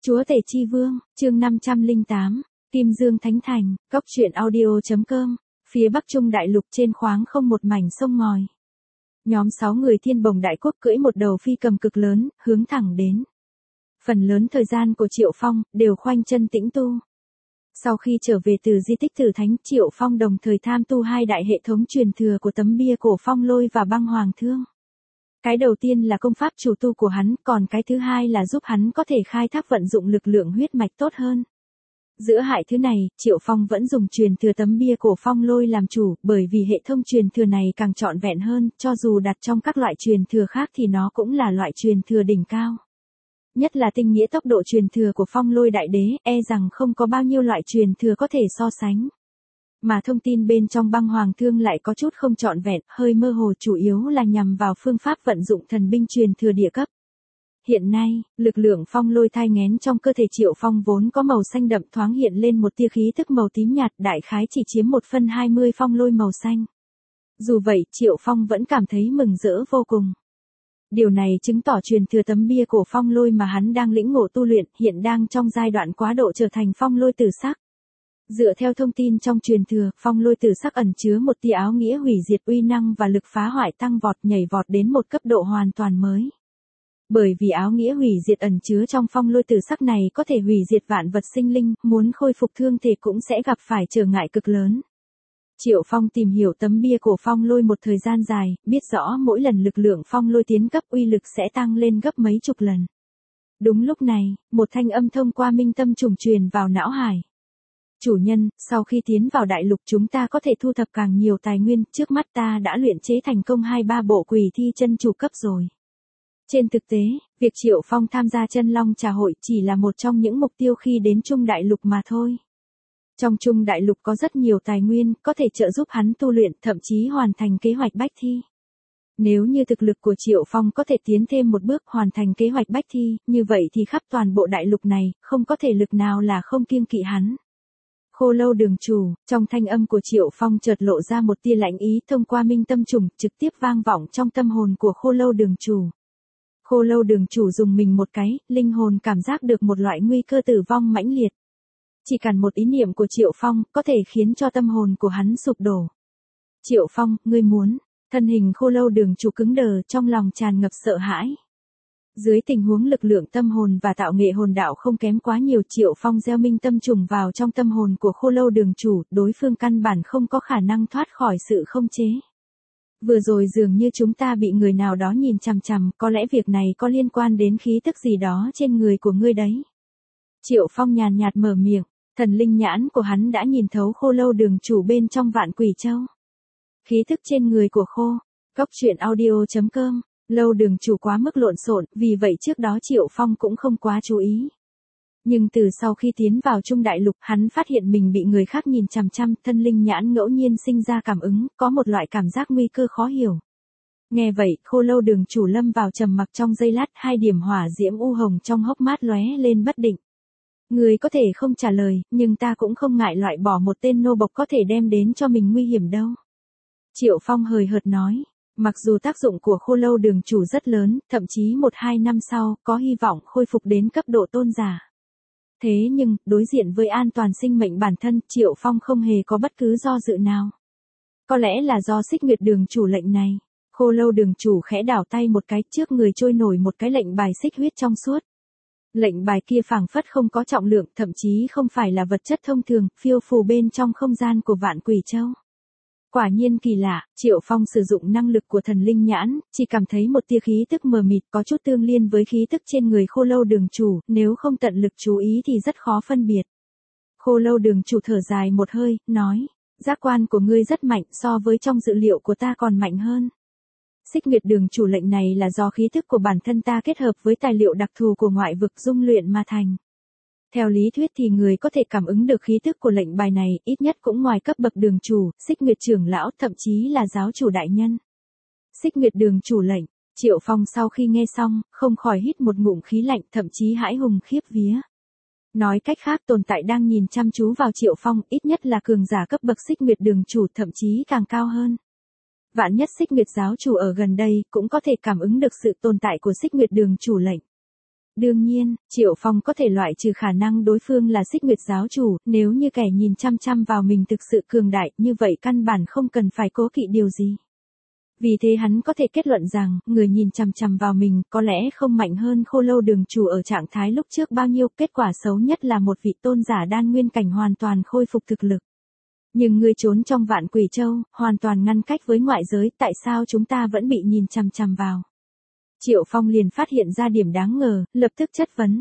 Chúa Tể Chi Vương, chương 508, Kim Dương Thánh Thành, Cốc truyện audio.com, phía Bắc Trung Đại Lục trên khoáng không một mảnh sông ngòi. Nhóm 6 người Thiên Bồng Đại Quốc cưỡi một đầu phi cầm cực lớn, hướng thẳng đến. Phần lớn thời gian của Triệu Phong, đều khoanh chân tĩnh tu. Sau khi trở về từ di tích Tử Thánh, Triệu Phong đồng thời tham tu 2 đại hệ thống truyền thừa của tấm bia cổ Phong Lôi và Băng Hoàng Thương. Cái đầu tiên là công pháp chủ tu của hắn, còn cái thứ hai là giúp hắn có thể khai thác vận dụng lực lượng huyết mạch tốt hơn. Giữa hai thứ này, Triệu Phong vẫn dùng truyền thừa tấm bia cổ Phong Lôi làm chủ, bởi vì hệ thống truyền thừa này càng trọn vẹn hơn, cho dù đặt trong các loại truyền thừa khác thì nó cũng là loại truyền thừa đỉnh cao. Nhất là tinh nghĩa tốc độ truyền thừa của Phong Lôi Đại Đế, rằng không có bao nhiêu loại truyền thừa có thể so sánh. Mà thông tin bên trong Băng Hoàng Thương lại có chút không trọn vẹn, hơi mơ hồ, chủ yếu là nhằm vào phương pháp vận dụng thần binh truyền thừa địa cấp. Hiện nay, lực lượng Phong Lôi thai nghén trong cơ thể Triệu Phong vốn có màu xanh đậm, thoáng hiện lên một tia khí tức màu tím nhạt, đại khái chỉ chiếm 1/20 Phong Lôi màu xanh. Dù vậy, Triệu Phong vẫn cảm thấy mừng rỡ vô cùng. Điều này chứng tỏ truyền thừa tấm bia cổ Phong Lôi mà hắn đang lĩnh ngộ tu luyện, hiện đang trong giai đoạn quá độ trở thành Phong Lôi tử sắc. Dựa theo thông tin trong truyền thừa, Phong Lôi tử sắc ẩn chứa một tia áo nghĩa hủy diệt, uy năng và lực phá hoại tăng vọt, nhảy vọt đến một cấp độ hoàn toàn mới. Bởi vì áo nghĩa hủy diệt ẩn chứa trong Phong Lôi tử sắc này có thể hủy diệt vạn vật sinh linh, muốn khôi phục thương thể cũng sẽ gặp phải trở ngại cực lớn. Triệu Phong tìm hiểu tấm bia cổ Phong Lôi một thời gian dài, biết rõ mỗi lần lực lượng Phong Lôi tiến cấp uy lực sẽ tăng lên gấp mấy chục lần. Đúng lúc này, một thanh âm thông qua minh tâm trùng truyền vào não hải. Chủ nhân, sau khi tiến vào đại lục chúng ta có thể thu thập càng nhiều tài nguyên, trước mắt ta đã luyện chế thành công 2-3 bộ quỷ thi chân chủ cấp rồi. Trên thực tế, việc Triệu Phong tham gia Chân Long Trà Hội chỉ là một trong những mục tiêu khi đến Trung Đại Lục mà thôi. Trong Trung Đại Lục có rất nhiều tài nguyên, có thể trợ giúp hắn tu luyện, thậm chí hoàn thành kế hoạch bách thi. Nếu như thực lực của Triệu Phong có thể tiến thêm một bước hoàn thành kế hoạch bách thi, như vậy thì khắp toàn bộ đại lục này, không có thể lực nào là không kiêng kỵ hắn. Khô Lâu Đường Chủ, trong thanh âm của Triệu Phong chợt lộ ra một tia lãnh ý, thông qua minh tâm trùng, trực tiếp vang vọng trong tâm hồn của Khô Lâu Đường Chủ. Khô Lâu Đường Chủ dùng mình một cái, linh hồn cảm giác được một loại nguy cơ tử vong mãnh liệt. Chỉ cần một ý niệm của Triệu Phong, có thể khiến cho tâm hồn của hắn sụp đổ. Triệu Phong, ngươi muốn, thân hình Khô Lâu Đường Chủ cứng đờ, trong lòng tràn ngập sợ hãi. Dưới tình huống lực lượng tâm hồn và tạo nghệ hồn đạo không kém quá nhiều, Triệu Phong gieo minh tâm trùng vào trong tâm hồn của Khô Lâu Đường Chủ, đối phương căn bản không có khả năng thoát khỏi sự không chế. Vừa rồi dường như chúng ta bị người nào đó nhìn chằm chằm, có lẽ việc này có liên quan đến khí tức gì đó trên người của ngươi đấy. Triệu Phong nhàn nhạt mở miệng, thần linh nhãn của hắn đã nhìn thấu Khô Lâu Đường Chủ bên trong Vạn Quỷ Châu. Khí tức trên người của Cốc truyện audio.com, Lâu Đường Chủ quá mức lộn xộn, vì vậy trước đó Triệu Phong cũng không quá chú ý. Nhưng từ sau khi tiến vào Trung Đại Lục, hắn phát hiện mình bị người khác nhìn chằm chằm, thân linh nhãn ngẫu nhiên sinh ra cảm ứng, có một loại cảm giác nguy cơ khó hiểu. Nghe vậy, Khô Lâu Đường Chủ lâm vào trầm mặc trong giây lát, 2 điểm hỏa diễm u hồng trong hốc mắt lóe lên bất định. Người có thể không trả lời, nhưng ta cũng không ngại loại bỏ một tên nô bộc có thể đem đến cho mình nguy hiểm đâu. Triệu Phong hời hợt nói. Mặc dù tác dụng của Khô Lâu Đường Chủ rất lớn, thậm chí 1-2 năm sau, có hy vọng khôi phục đến cấp độ tôn giả. Thế nhưng, đối diện với an toàn sinh mệnh bản thân, Triệu Phong không hề có bất cứ do dự nào. Có lẽ là do Xích Nguyệt Đường Chủ lệnh này. Khô Lâu Đường Chủ khẽ đảo tay một cái, trước người trôi nổi một cái lệnh bài xích huyết trong suốt. Lệnh bài kia phảng phất không có trọng lượng, thậm chí không phải là vật chất thông thường, phiêu phù bên trong không gian của Vạn Quỷ Châu. Quả nhiên kỳ lạ, Triệu Phong sử dụng năng lực của thần linh nhãn, chỉ cảm thấy một tia khí tức mờ mịt có chút tương liên với khí tức trên người Khô Lâu Đường Chủ, nếu không tận lực chú ý thì rất khó phân biệt. Khô Lâu Đường Chủ thở dài một hơi, nói, giác quan của ngươi rất mạnh, so với trong dự liệu của ta còn mạnh hơn. Xích Nguyệt Đường Chủ lệnh này là do khí tức của bản thân ta kết hợp với tài liệu đặc thù của ngoại vực dung luyện mà thành. Theo lý thuyết thì người có thể cảm ứng được khí tức của lệnh bài này, ít nhất cũng ngoài cấp bậc Đường Chủ, Xích Nguyệt Trưởng Lão, thậm chí là giáo chủ đại nhân. Xích Nguyệt Đường Chủ lệnh, Triệu Phong sau khi nghe xong, không khỏi hít một ngụm khí lạnh, thậm chí hãi hùng khiếp vía. Nói cách khác, tồn tại đang nhìn chăm chú vào Triệu Phong, ít nhất là cường giả cấp bậc Xích Nguyệt Đường Chủ, thậm chí càng cao hơn. Vạn nhất Xích Nguyệt giáo chủ ở gần đây, cũng có thể cảm ứng được sự tồn tại của Xích Nguyệt Đường Chủ lệnh. Đương nhiên, Triệu Phong có thể loại trừ khả năng đối phương là Xích Nguyệt giáo chủ, nếu như kẻ nhìn chăm chăm vào mình thực sự cường đại, như vậy căn bản không cần phải cố kỵ điều gì. Vì thế hắn có thể kết luận rằng, người nhìn chằm chằm vào mình có lẽ không mạnh hơn Khô Lâu Đường chủ ở trạng thái lúc trước bao nhiêu, kết quả xấu nhất là một vị tôn giả đan nguyên cảnh hoàn toàn khôi phục thực lực. Nhưng ngươi trốn trong Vạn Quỷ Châu, hoàn toàn ngăn cách với ngoại giới, tại sao chúng ta vẫn bị nhìn chằm chằm vào? Triệu Phong liền phát hiện ra điểm đáng ngờ, lập tức chất vấn.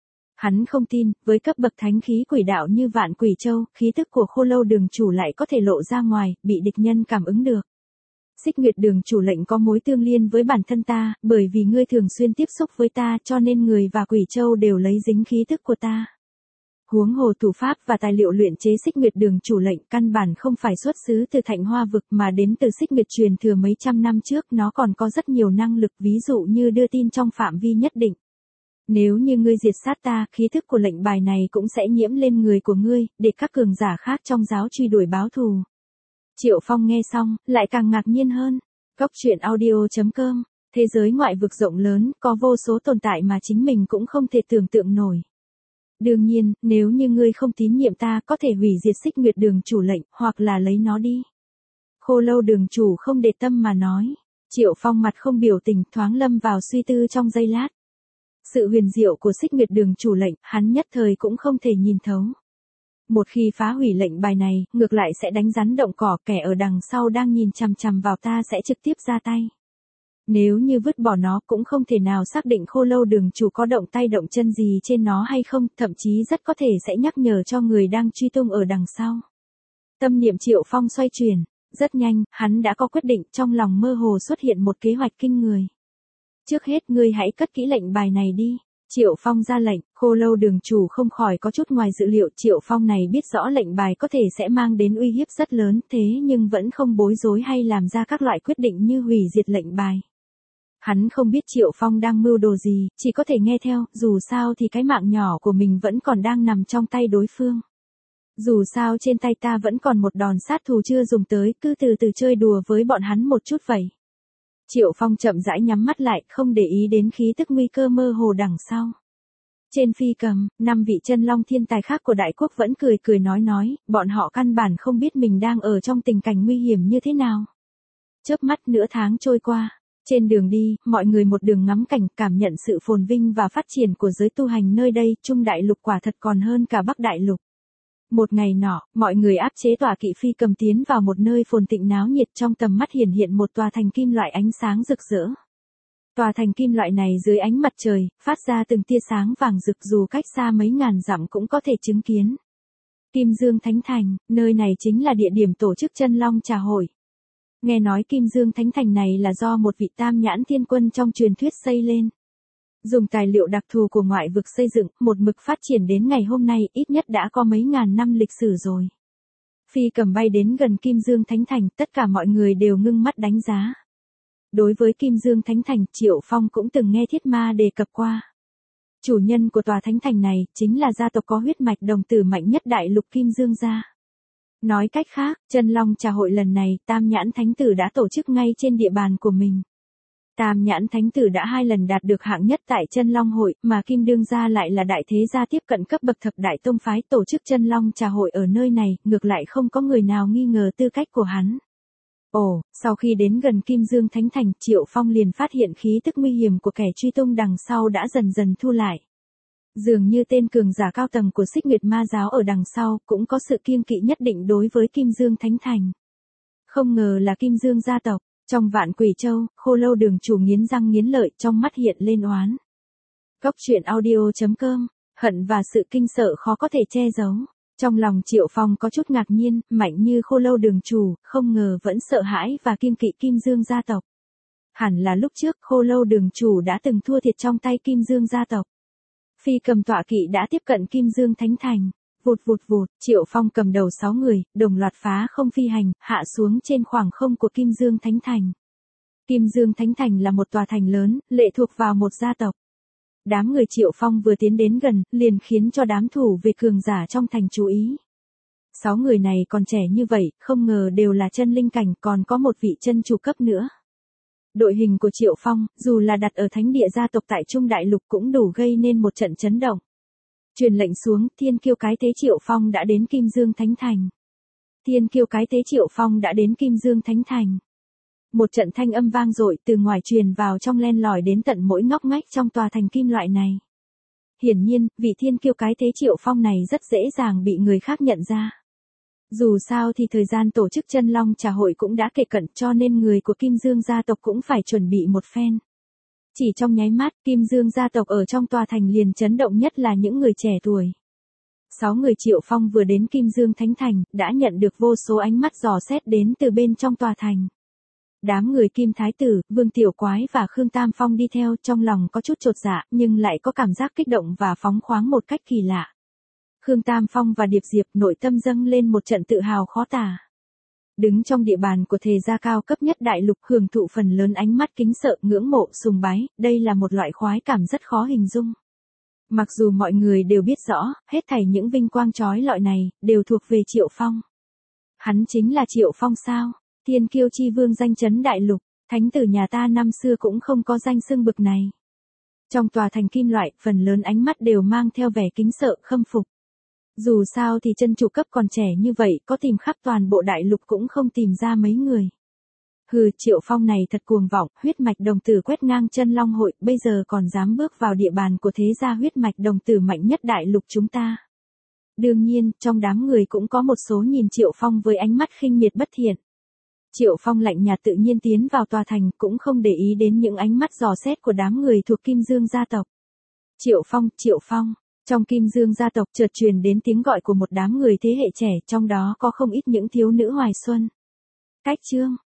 Hắn không tin, với cấp bậc thánh khí quỷ đạo như Vạn Quỷ Châu, khí tức của Khô Lâu Đường chủ lại có thể lộ ra ngoài, bị địch nhân cảm ứng được. Xích Nguyệt Đường chủ lệnh có mối tương liên với bản thân ta, bởi vì ngươi thường xuyên tiếp xúc với ta cho nên người và Quỷ Châu đều lấy dính khí tức của ta. Huống hồ thủ pháp và tài liệu luyện chế Xích Nguyệt Đường chủ lệnh căn bản không phải xuất xứ từ Thạnh Hoa vực mà đến từ Xích Nguyệt truyền thừa mấy trăm năm trước, nó còn có rất nhiều năng lực, ví dụ như đưa tin trong phạm vi nhất định. Nếu như ngươi diệt sát ta, khí thức của lệnh bài này cũng sẽ nhiễm lên người của ngươi, để các cường giả khác trong giáo truy đuổi báo thù. Triệu Phong nghe xong, lại càng ngạc nhiên hơn. Cốc truyện audio.com, thế giới ngoại vực rộng lớn, có vô số tồn tại mà chính mình cũng không thể tưởng tượng nổi. Đương nhiên, nếu như ngươi không tín nhiệm ta có thể hủy diệt Xích Nguyệt Đường chủ lệnh, hoặc là lấy nó đi. Khô Lâu Đường chủ không để tâm mà nói. Triệu Phong mặt không biểu tình, thoáng lâm vào suy tư trong giây lát. Sự huyền diệu của Xích Nguyệt Đường chủ lệnh, hắn nhất thời cũng không thể nhìn thấu. Một khi phá hủy lệnh bài này, ngược lại sẽ đánh rắn động cỏ, kẻ ở đằng sau đang nhìn chằm chằm vào ta sẽ trực tiếp ra tay. Nếu như vứt bỏ nó cũng không thể nào xác định Khô Lâu Đường chủ có động tay động chân gì trên nó hay không, thậm chí rất có thể sẽ nhắc nhở cho người đang truy tung ở đằng sau. Tâm niệm Triệu Phong xoay chuyển, rất nhanh, hắn đã có quyết định, trong lòng mơ hồ xuất hiện một kế hoạch kinh người. Trước hết ngươi hãy cất kỹ lệnh bài này đi. Triệu Phong ra lệnh, Khô Lâu Đường chủ không khỏi có chút ngoài dự liệu, Triệu Phong này biết rõ lệnh bài có thể sẽ mang đến uy hiếp rất lớn, thế nhưng vẫn không bối rối hay làm ra các loại quyết định như hủy diệt lệnh bài. Hắn không biết Triệu Phong đang mưu đồ gì, chỉ có thể nghe theo, dù sao thì cái mạng nhỏ của mình vẫn còn đang nằm trong tay đối phương. Dù sao trên tay ta vẫn còn một đòn sát thủ chưa dùng tới, cứ từ từ chơi đùa với bọn hắn một chút vậy. Triệu Phong chậm rãi nhắm mắt lại, không để ý đến khí tức nguy cơ mơ hồ đằng sau. Trên phi cầm, 5 vị chân long thiên tài khác của đại quốc vẫn cười cười nói, bọn họ căn bản không biết mình đang ở trong tình cảnh nguy hiểm như thế nào. Chớp mắt nửa tháng trôi qua, trên đường đi, mọi người một đường ngắm cảnh, cảm nhận sự phồn vinh và phát triển của giới tu hành nơi đây, Trung Đại Lục quả thật còn hơn cả Bắc Đại Lục. Một ngày nọ, mọi người áp chế tọa kỵ phi cầm tiến vào một nơi phồn thịnh náo nhiệt, trong tầm mắt hiện một tòa thành kim loại ánh sáng rực rỡ. Tòa thành kim loại này dưới ánh mặt trời, phát ra từng tia sáng vàng rực, dù cách xa mấy ngàn dặm cũng có thể chứng kiến. Kim Dương Thánh Thành, nơi này chính là địa điểm tổ chức Chân Long Trà Hội. Nghe nói Kim Dương Thánh Thành này là do một vị tam nhãn thiên quân trong truyền thuyết xây lên. Dùng tài liệu đặc thù của ngoại vực xây dựng, một mực phát triển đến ngày hôm nay, ít nhất đã có mấy ngàn năm lịch sử rồi. Phi cầm bay đến gần Kim Dương Thánh Thành, tất cả mọi người đều ngưng mắt đánh giá. Đối với Kim Dương Thánh Thành, Triệu Phong cũng từng nghe Thiết Ma đề cập qua. Chủ nhân của tòa thánh thành này, chính là gia tộc có huyết mạch đồng tử mạnh nhất đại lục Kim Dương gia. Nói cách khác, Chân Long Trà Hội lần này, Tam Nhãn Thánh Tử đã tổ chức ngay trên địa bàn của mình. Tam Nhãn Thánh Tử đã 2 lần đạt được hạng nhất tại Chân Long Hội, mà Kim Đương gia lại là đại thế gia tiếp cận cấp bậc thập đại tông phái, tổ chức Chân Long Trà Hội ở nơi này, ngược lại không có người nào nghi ngờ tư cách của hắn. Ồ, sau khi đến gần Kim Dương Thánh Thành, Triệu Phong liền phát hiện khí tức nguy hiểm của kẻ truy tung đằng sau đã dần dần thu lại. Dường như tên cường giả cao tầng của Xích Nguyệt Ma giáo ở đằng sau cũng có sự kiêng kỵ nhất định đối với Kim Dương Thánh Thành. Không ngờ là Kim Dương gia tộc. Trong Vạn Quỷ Châu, Khô Lâu Đường chủ nghiến răng nghiến lợi, trong mắt hiện lên oán. Cốc truyện audio.com, hận và sự kinh sợ khó có thể che giấu. Trong lòng Triệu Phong có chút ngạc nhiên, mạnh như Khô Lâu Đường chủ, không ngờ vẫn sợ hãi và kiêng kỵ Kim Dương gia tộc. Hẳn là lúc trước Khô Lâu Đường chủ đã từng thua thiệt trong tay Kim Dương gia tộc. Phi cầm tọa kỵ đã tiếp cận Kim Dương Thánh Thành. Vụt vụt vụt, Triệu Phong cầm đầu 6 người, đồng loạt phá không phi hành, hạ xuống trên khoảng không của Kim Dương Thánh Thành. Kim Dương Thánh Thành là một tòa thành lớn, lệ thuộc vào một gia tộc. Đám người Triệu Phong vừa tiến đến gần, liền khiến cho đám thủ về cường giả trong thành chú ý. 6 người này còn trẻ như vậy, không ngờ đều là chân linh cảnh, còn có một vị chân chủ cấp nữa. Đội hình của Triệu Phong, dù là đặt ở thánh địa gia tộc tại Trung Đại Lục cũng đủ gây nên một trận chấn động. Truyền lệnh xuống, thiên kiêu cái thế Triệu Phong đã đến Kim Dương Thánh Thành. Thiên kiêu cái thế Triệu Phong đã đến Kim Dương Thánh Thành. Một trận thanh âm vang dội từ ngoài truyền vào trong len lỏi đến tận mỗi ngóc ngách trong tòa thành kim loại này. Hiển nhiên, vị thiên kiêu cái thế Triệu Phong này rất dễ dàng bị người khác nhận ra. Dù sao thì thời gian tổ chức Chân Long Trà hội cũng đã kề cận, cho nên người của Kim Dương gia tộc cũng phải chuẩn bị một phen. Chỉ trong nháy mắt, Kim Dương gia tộc ở trong tòa thành liền chấn động, nhất là những người trẻ tuổi. 6 người Triệu Phong vừa đến Kim Dương Thánh Thành, đã nhận được vô số ánh mắt dò xét đến từ bên trong tòa thành. Đám người Kim Thái Tử, Vương Tiểu Quái và Khương Tam Phong đi theo, trong lòng có chút chột dạ, nhưng lại có cảm giác kích động và phóng khoáng một cách kỳ lạ. Khương Tam Phong và Điệp Diệp nội tâm dâng lên một trận tự hào khó tả. Đứng trong địa bàn của thế gia cao cấp nhất đại lục, hưởng thụ phần lớn ánh mắt kính sợ, ngưỡng mộ, sùng bái, đây là một loại khoái cảm rất khó hình dung. Mặc dù mọi người đều biết rõ, hết thảy những vinh quang chói lọi này, đều thuộc về Triệu Phong. Hắn chính là Triệu Phong sao? Thiên kiêu chi vương danh chấn đại lục, thánh tử nhà ta năm xưa cũng không có danh xưng bực này. Trong tòa thành kim loại, phần lớn ánh mắt đều mang theo vẻ kính sợ, khâm phục. Dù sao thì chân chủ cấp còn trẻ như vậy, có tìm khắp toàn bộ đại lục cũng không tìm ra mấy người. Hừ, Triệu Phong này thật cuồng vọng, huyết mạch đồng tử quét ngang Chân Long hội, bây giờ còn dám bước vào địa bàn của thế gia huyết mạch đồng tử mạnh nhất đại lục chúng ta. Đương nhiên, trong đám người cũng có một số nhìn Triệu Phong với ánh mắt khinh miệt bất thiện. Triệu Phong lạnh nhạt tự nhiên tiến vào tòa thành, cũng không để ý đến những ánh mắt dò xét của đám người thuộc Kim Dương gia tộc. Triệu Phong, trong Kim Dương gia tộc chợt truyền đến tiếng gọi của một đám người thế hệ trẻ, trong đó có không ít những thiếu nữ hoài xuân. Cách chương